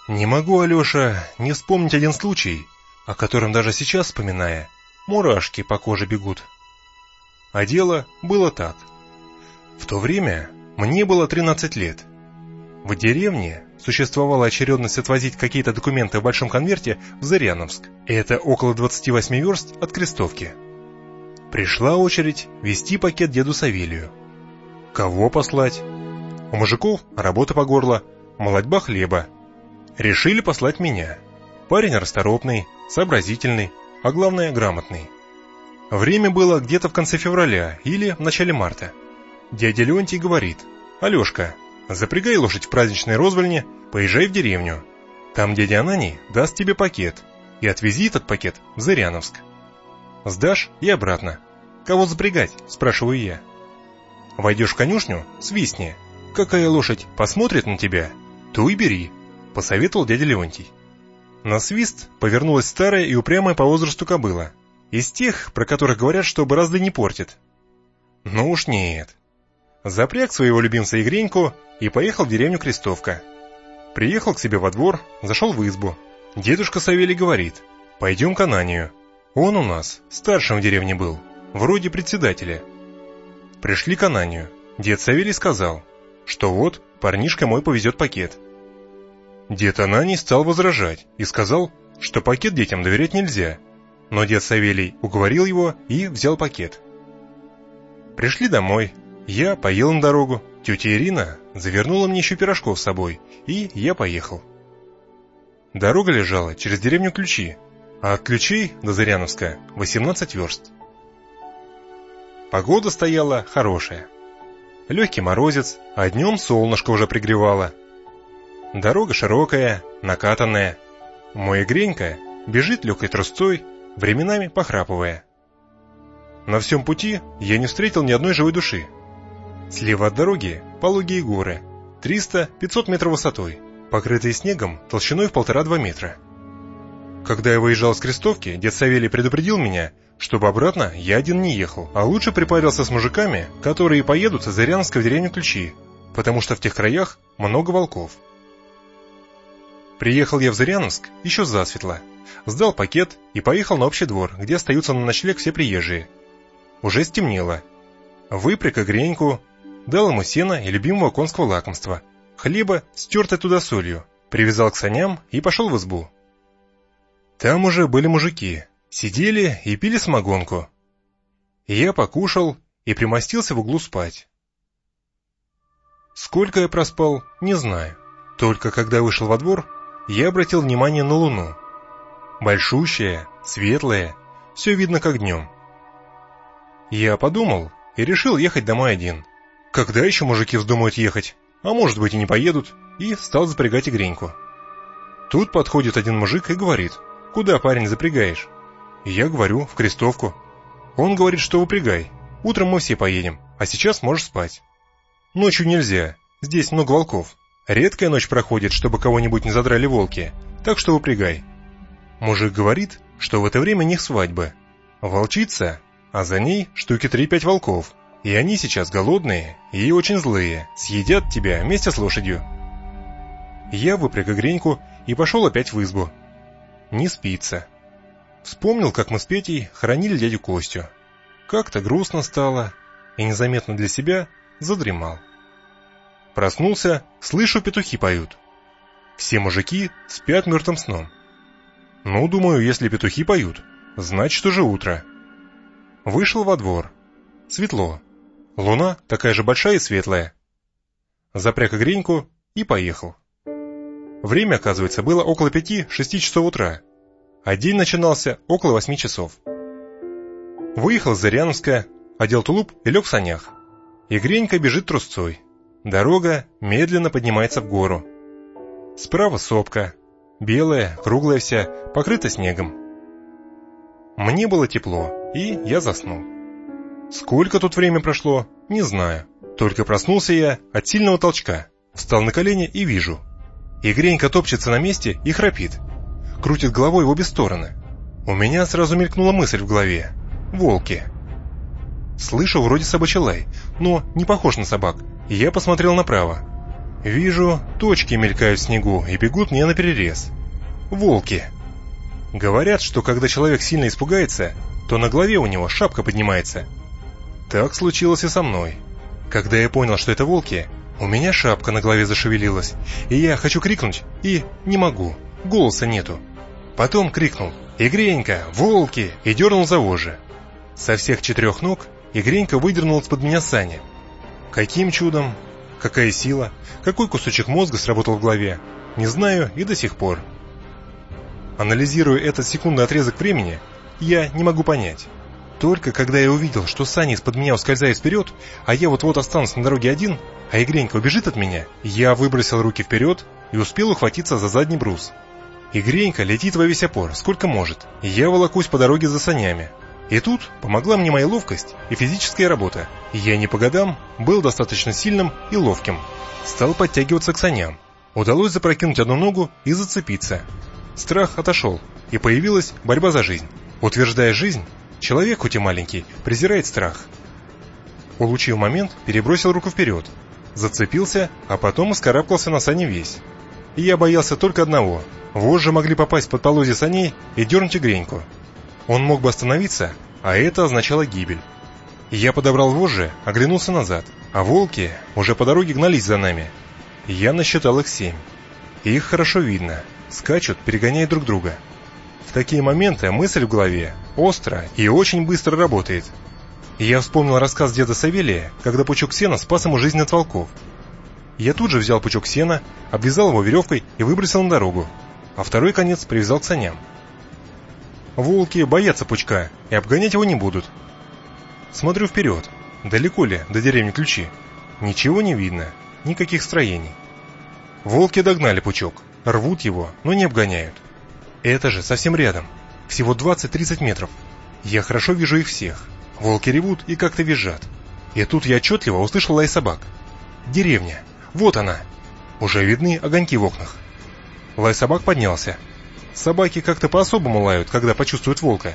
Не могу, Алеша, не вспомнить один случай, о котором даже сейчас, вспоминая, мурашки по коже бегут. А дело было так. В то время мне было 13 лет. В деревне существовала очередность отвозить какие-то документы в большом конверте в Зыряновск. Это около 28 верст от Крестовки. Пришла очередь везти пакет деду Савелию. Кого послать? У мужиков работа по горло, молотьба хлеба. Решили послать меня. Парень расторопный, сообразительный, а главное грамотный. Время было где-то в конце февраля или в начале марта. Дядя Леонтий говорит: «Алешка, запрягай лошадь в праздничной розвальне, поезжай в деревню. Там дядя Ананий даст тебе пакет, и отвези этот пакет в Зыряновск. Сдашь и обратно. Кого запрягать?» – спрашиваю я. «Войдешь в конюшню, свистни. Какая лошадь посмотрит на тебя, ту и бери», – посоветовал дядя Леонтий. На свист повернулась старая и упрямая по возрасту кобыла. Из тех, про которых говорят, что борозды не портит. Ну уж нет. Запряг своего любимца Игреньку и поехал в деревню Крестовка. Приехал к себе во двор, зашел в избу. Дедушка Савелий говорит: «Пойдем к Ананию. Он у нас старшим в деревне был, вроде председателя». Пришли к Ананию. Дед Савелий сказал, что вот парнишка мой повезет пакет. Дед Ананий стал возражать и сказал, что пакет детям доверять нельзя. Но дед Савелий уговорил его и взял пакет. Пришли домой. Я поел на дорогу. Тетя Ирина завернула мне еще пирожков с собой, и я поехал. Дорога лежала через деревню Ключи, а от Ключей до Зыряновска 18 верст. Погода стояла хорошая. Легкий морозец, а днем солнышко уже пригревало. Дорога широкая, накатанная. Мой Гренька бежит легкой трусцой, временами похрапывая. На всем пути я не встретил ни одной живой души. Слева от дороги пологие горы, 300-500 метров высотой, покрытые снегом толщиной в 1,5-2 метра. Когда я выезжал с Крестовки, дед Савелий предупредил меня, чтобы обратно я один не ехал, а лучше припарился с мужиками, которые поедут из Зыряновска в деревню Ключи, потому что в тех краях много волков. Приехал я в Зыряновск еще засветло, сдал пакет и поехал на общий двор, где остаются на ночлег все приезжие. Уже стемнело. Выпряг Игреньку, дал ему сена и любимого конского лакомства, хлеба, стертой туда солью, привязал к саням и пошел в избу. Там уже были мужики, сидели и пили самогонку. Я покушал и примостился в углу спать. Сколько я проспал, не знаю. Только когда вышел во двор, я обратил внимание на луну. Большущая, светлая, все видно как днем. Я подумал и решил ехать домой один. Когда еще мужики вздумают ехать? А может быть и не поедут. И стал запрягать Игреньку. Тут подходит один мужик и говорит: «Куда, парень, запрягаешь?» И я говорю: «В Крестовку». Он говорит, что выпрягай. Утром мы все поедем, а сейчас можешь спать. Ночью нельзя, здесь много волков. Редкая ночь проходит, чтобы кого-нибудь не задрали волки, так что выпрягай. Мужик говорит, что в это время не свадьбы. Волчица, а за ней штуки 3-5 волков. И они сейчас голодные и очень злые, съедят тебя вместе с лошадью. Я выпряг Игреньку и пошел опять в избу. Не спится. Вспомнил, как мы с Петей хоронили дядю Костю. Как-то грустно стало, и незаметно для себя задремал. Проснулся, слышу, петухи поют. Все мужики спят мертвым сном. Ну, думаю, если петухи поют, значит уже утро. Вышел во двор. Светло. Луна такая же большая и светлая. Запряг Игреньку и поехал. Время, оказывается, было около 5-6 часов утра, а день начинался около 8 часов. Выехал из Зыряновска, одел тулуп и лег в санях. Игренька бежит трусцой. Дорога медленно поднимается в гору. Справа сопка, белая, круглая вся, покрыта снегом. Мне было тепло, и я заснул. Сколько тут время прошло, не знаю. Только проснулся я от сильного толчка. Встал на колени и вижу. Игренька топчется на месте и храпит. Крутит головой в обе стороны. У меня сразу мелькнула мысль в голове. Волки. Слышу вроде собачий лай, но не похож на собак, и я посмотрел направо. Вижу, точки мелькают в снегу и бегут мне наперерез. Волки. Говорят, что когда человек сильно испугается, то на голове у него шапка поднимается. Так случилось и со мной. Когда я понял, что это волки, у меня шапка на голове зашевелилась, и я хочу крикнуть, и не могу, голоса нету. Потом крикнул: «Игренька, волки!» и дернул за вожжи. Со всех 4 ног Игренька выдернул из-под меня сани. Каким чудом, какая сила, какой кусочек мозга сработал в голове, не знаю и до сих пор. Анализируя этот секундный отрезок времени, я не могу понять. Только когда я увидел, что сани из-под меня ускользают вперед, а я вот-вот останусь на дороге один, а Игренька убежит от меня, я выбросил руки вперед и успел ухватиться за задний брус. Игренька летит во весь опор, сколько может, и я волокусь по дороге за санями. И тут помогла мне моя ловкость и физическая работа. Я не по годам был достаточно сильным и ловким. Стал подтягиваться к саням. Удалось запрокинуть одну ногу и зацепиться. Страх отошел, и появилась борьба за жизнь. Утверждая жизнь, человек, хоть и маленький, презирает страх. Улучив момент, перебросил руку вперед, зацепился, а потом вскарабкался на сани весь. И я боялся только одного: вожжи могли попасть под полозья саней и дернуть Игреньку. Он мог бы остановиться, а это означало гибель. Я подобрал вожжи, оглянулся назад, а волки уже по дороге гнались за нами. Я насчитал их 7. Их хорошо видно, скачут, перегоняя друг друга. В такие моменты мысль в голове остро и очень быстро работает. Я вспомнил рассказ деда Савелия, когда пучок сена спас ему жизнь от волков. Я тут же взял пучок сена, обвязал его веревкой и выбросил на дорогу, а второй конец привязал к саням. Волки боятся пучка и обгонять его не будут. Смотрю вперед, далеко ли до деревни Ключи. Ничего не видно, никаких строений. Волки догнали пучок, рвут его, но не обгоняют. Это же совсем рядом, всего 20-30 метров. Я хорошо вижу их всех. Волки ревут и как-то визжат. И тут я отчетливо услышал лай собак. Деревня, вот она. Уже видны огоньки в окнах. Лай собак поднялся. Собаки как-то по-особому лают, когда почувствуют волка.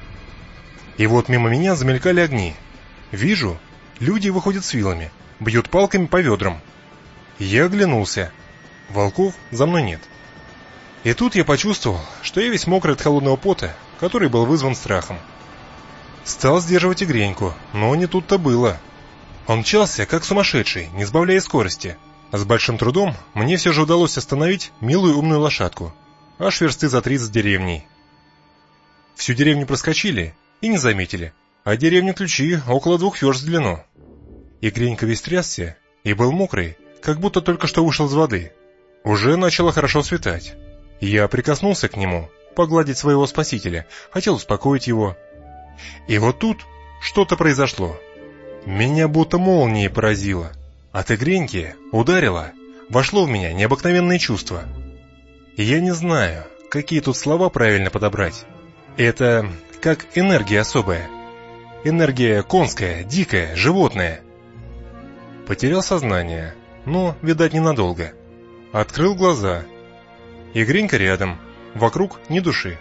И вот мимо меня замелькали огни. Вижу, люди выходят с вилами, бьют палками по ведрам. Я оглянулся. Волков за мной нет. И тут я почувствовал, что я весь мокрый от холодного пота, который был вызван страхом. Стал сдерживать Игреньку, но не тут-то было. Он мчался, как сумасшедший, не сбавляя скорости. С большим трудом мне все же удалось остановить милую умную лошадку. Аж версты за 30 деревней. Всю деревню проскочили и не заметили, а деревню Ключи около 2 верст в длину. Игренька весь трясся и был мокрый, как будто только что вышел из воды. Уже начало хорошо светать. Я прикоснулся к нему, погладить своего спасителя, хотел успокоить его. И вот тут что-то произошло. Меня будто молнией поразило. От Игреньки ударило, вошло в меня необыкновенное чувство. И я не знаю, какие тут слова правильно подобрать. Это как энергия особая. Энергия конская, дикая, животная. Потерял сознание, но, видать, ненадолго. Открыл глаза. Игренька рядом, вокруг ни души.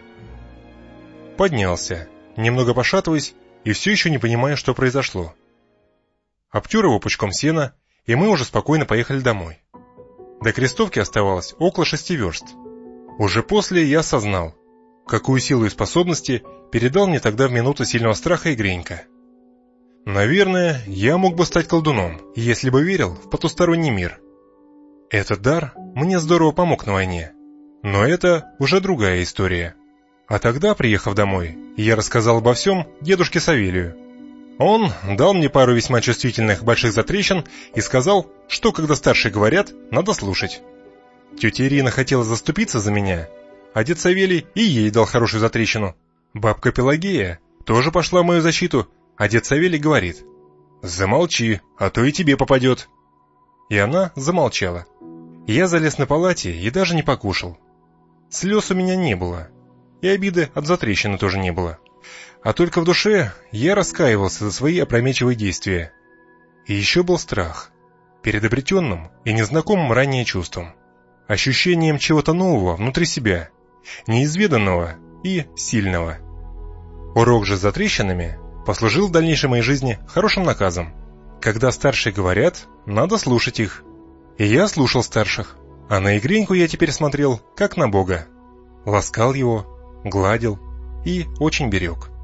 Поднялся, немного пошатываясь, и все еще не понимая, что произошло. Обтер его пучком сена, и мы уже спокойно поехали домой. До Крестовки оставалось около 6 верст. Уже после я осознал, какую силу и способности передал мне тогда в минуту сильного страха Игренька. Наверное, я мог бы стать колдуном, если бы верил в потусторонний мир. Этот дар мне здорово помог на войне, но это уже другая история. А тогда, приехав домой, я рассказал обо всем дедушке Савелию. Он дал мне пару весьма чувствительных больших затрещин и сказал, что когда старшие говорят, надо слушать. Тетя Ирина хотела заступиться за меня, а дед Савелий и ей дал хорошую затрещину. Бабка Пелагея тоже пошла в мою защиту, а дед Савелий говорит: «Замолчи, а то и тебе попадет». И она замолчала. Я залез на палате и даже не покушал. Слез у меня не было, и обиды от затрещины тоже не было. А только в душе я раскаивался за свои опрометчивые действия. И еще был страх перед обретенным и незнакомым ранее чувством. Ощущением чего-то нового внутри себя, неизведанного и сильного. Урок же с затрещинами послужил в дальнейшей моей жизни хорошим наказом. Когда старшие говорят, надо слушать их. И я слушал старших, а на Игреньку я теперь смотрел, как на Бога. Ласкал его, гладил и очень берег.